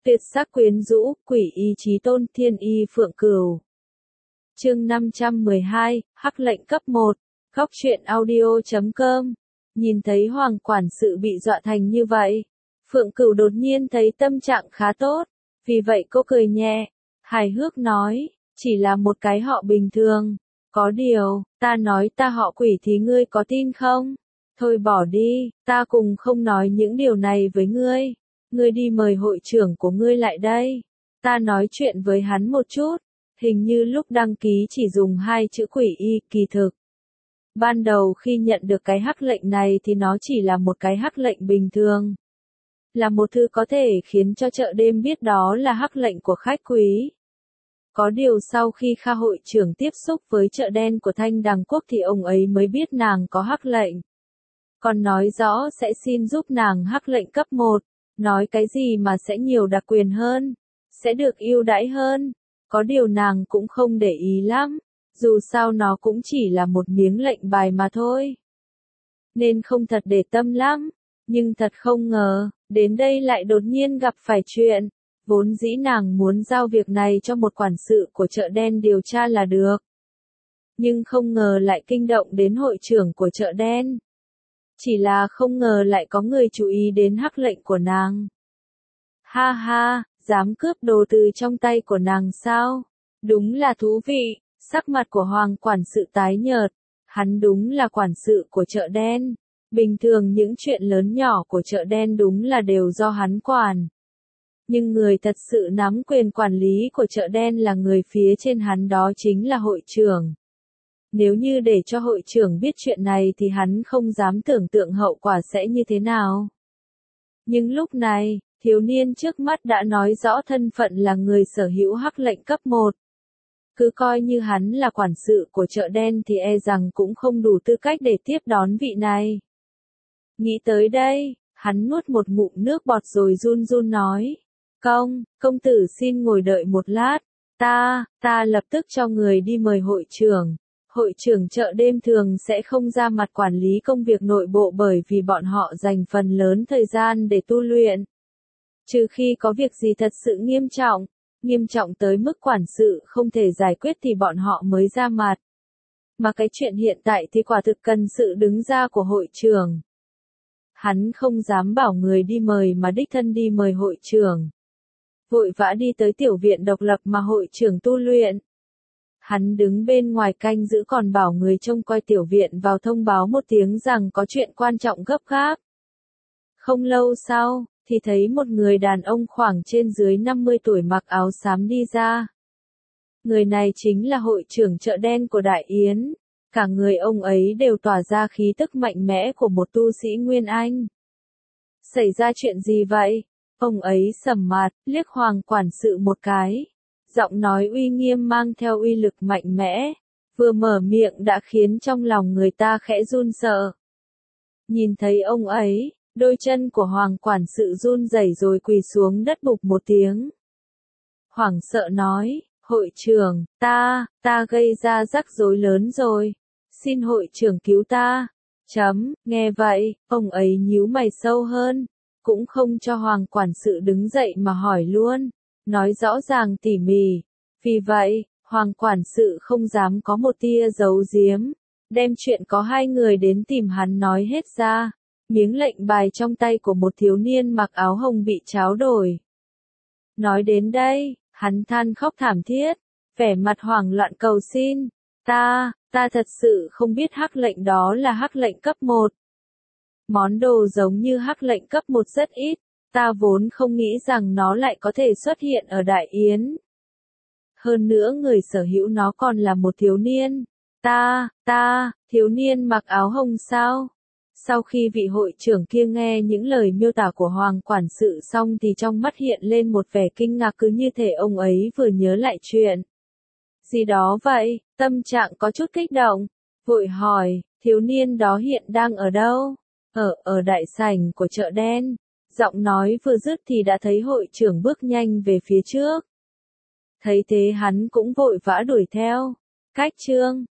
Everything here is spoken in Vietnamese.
Tuyệt sắc quyến rũ, quỷ y chí tôn, thiên y phượng cửu. Chương 512, Hắc lệnh cấp 1, Góc truyện audio.com. Nhìn thấy hoàng quản sự bị dọa thành như vậy, Phượng Cửu đột nhiên thấy tâm trạng khá tốt, vì vậy cô cười nhẹ, hài hước nói, chỉ là một cái họ bình thường, có điều, ta nói ta họ quỷ thì ngươi có tin không? Thôi bỏ đi, ta cùng không nói những điều này với ngươi. Ngươi đi mời hội trưởng của ngươi lại đây. Ta nói chuyện với hắn một chút. Hình như lúc đăng ký chỉ dùng 2 chữ quỷ y, kỳ thực. Ban đầu khi nhận được cái hắc lệnh này thì nó chỉ là một cái hắc lệnh bình thường. Là một thư có thể khiến cho chợ đêm biết đó là hắc lệnh của khách quý. Có điều sau khi Kha hội trưởng tiếp xúc với chợ đen của Thanh Đằng Quốc thì ông ấy mới biết nàng có hắc lệnh. Còn nói rõ sẽ xin giúp nàng hắc lệnh cấp 1. Nói cái gì mà sẽ nhiều đặc quyền hơn, sẽ được ưu đãi hơn, có điều nàng cũng không để ý lắm, dù sao nó cũng chỉ là một miếng lệnh bài mà thôi. Nên không thật để tâm lắm, nhưng thật không ngờ, đến đây lại đột nhiên gặp phải chuyện, vốn dĩ nàng muốn giao việc này cho một quản sự của chợ đen điều tra là được. Nhưng không ngờ lại kinh động đến hội trưởng của chợ đen. Chỉ là không ngờ lại có người chú ý đến hắc lệnh của nàng. Ha ha, dám cướp đồ từ trong tay của nàng sao? Đúng là thú vị, sắc mặt của hoàng quản sự tái nhợt. Hắn đúng là quản sự của chợ đen. Bình thường những chuyện lớn nhỏ của chợ đen đúng là đều do hắn quản. Nhưng người thật sự nắm quyền quản lý của chợ đen là người phía trên hắn, đó chính là hội trưởng. Nếu như để cho hội trưởng biết chuyện này thì hắn không dám tưởng tượng hậu quả sẽ như thế nào. Nhưng lúc này, thiếu niên trước mắt đã nói rõ thân phận là người sở hữu hắc lệnh cấp 1. Cứ coi như hắn là quản sự của chợ đen thì e rằng cũng không đủ tư cách để tiếp đón vị này. Nghĩ tới đây, hắn nuốt một ngụm nước bọt rồi run run nói. Công tử xin ngồi đợi một lát, ta lập tức cho người đi mời hội trưởng. Hội trưởng chợ đêm thường sẽ không ra mặt quản lý công việc nội bộ bởi vì bọn họ dành phần lớn thời gian để tu luyện. Trừ khi có việc gì thật sự nghiêm trọng tới mức quản sự không thể giải quyết thì bọn họ mới ra mặt. Mà cái chuyện hiện tại thì quả thực cần sự đứng ra của hội trưởng. Hắn không dám bảo người đi mời mà đích thân đi mời hội trưởng. Vội vã đi tới tiểu viện độc lập mà hội trưởng tu luyện. Hắn đứng bên ngoài canh giữ còn bảo người trông coi tiểu viện vào thông báo một tiếng rằng có chuyện quan trọng gấp gáp. Không lâu sau, thì thấy một người đàn ông khoảng trên dưới 50 tuổi mặc áo xám đi ra. Người này chính là hội trưởng chợ đen của Đại Yến. Cả người ông ấy đều tỏa ra khí tức mạnh mẽ của một tu sĩ Nguyên Anh. Xảy ra chuyện gì vậy? Ông ấy sầm mặt, liếc hoàng quản sự một cái. Giọng nói uy nghiêm mang theo uy lực mạnh mẽ, vừa mở miệng đã khiến trong lòng người ta khẽ run sợ. Nhìn thấy ông ấy, đôi chân của hoàng quản sự run rẩy rồi quỳ xuống đất bụp một tiếng. Hoảng sợ nói, hội trưởng, ta gây ra rắc rối lớn rồi, xin hội trưởng cứu ta. Nghe vậy, ông ấy nhíu mày sâu hơn, cũng không cho hoàng quản sự đứng dậy mà hỏi luôn. Nói rõ ràng tỉ mỉ. Vì vậy, hoàng quản sự không dám có một tia giấu giếm, đem chuyện có 2 người đến tìm hắn nói hết ra. Miếng lệnh bài trong tay của một thiếu niên mặc áo hồng bị tráo đổi. Nói đến đây, hắn than khóc thảm thiết, vẻ mặt hoảng loạn cầu xin. Ta thật sự không biết hắc lệnh đó là hắc lệnh cấp 1. Món đồ giống như hắc lệnh cấp 1 rất ít. Ta vốn không nghĩ rằng nó lại có thể xuất hiện ở Đại Yến. Hơn nữa người sở hữu nó còn là một thiếu niên. Thiếu niên mặc áo hồng sao? Sau khi vị hội trưởng kia nghe những lời miêu tả của hoàng quản sự xong thì trong mắt hiện lên một vẻ kinh ngạc, cứ như thể ông ấy vừa nhớ lại chuyện gì đó vậy, tâm trạng có chút kích động, vội hỏi, thiếu niên đó hiện đang ở đâu? Ở đại sảnh của chợ đen. Giọng nói vừa dứt thì đã thấy hội trưởng bước nhanh về phía trước. Thấy thế hắn cũng vội vã đuổi theo. Cách chương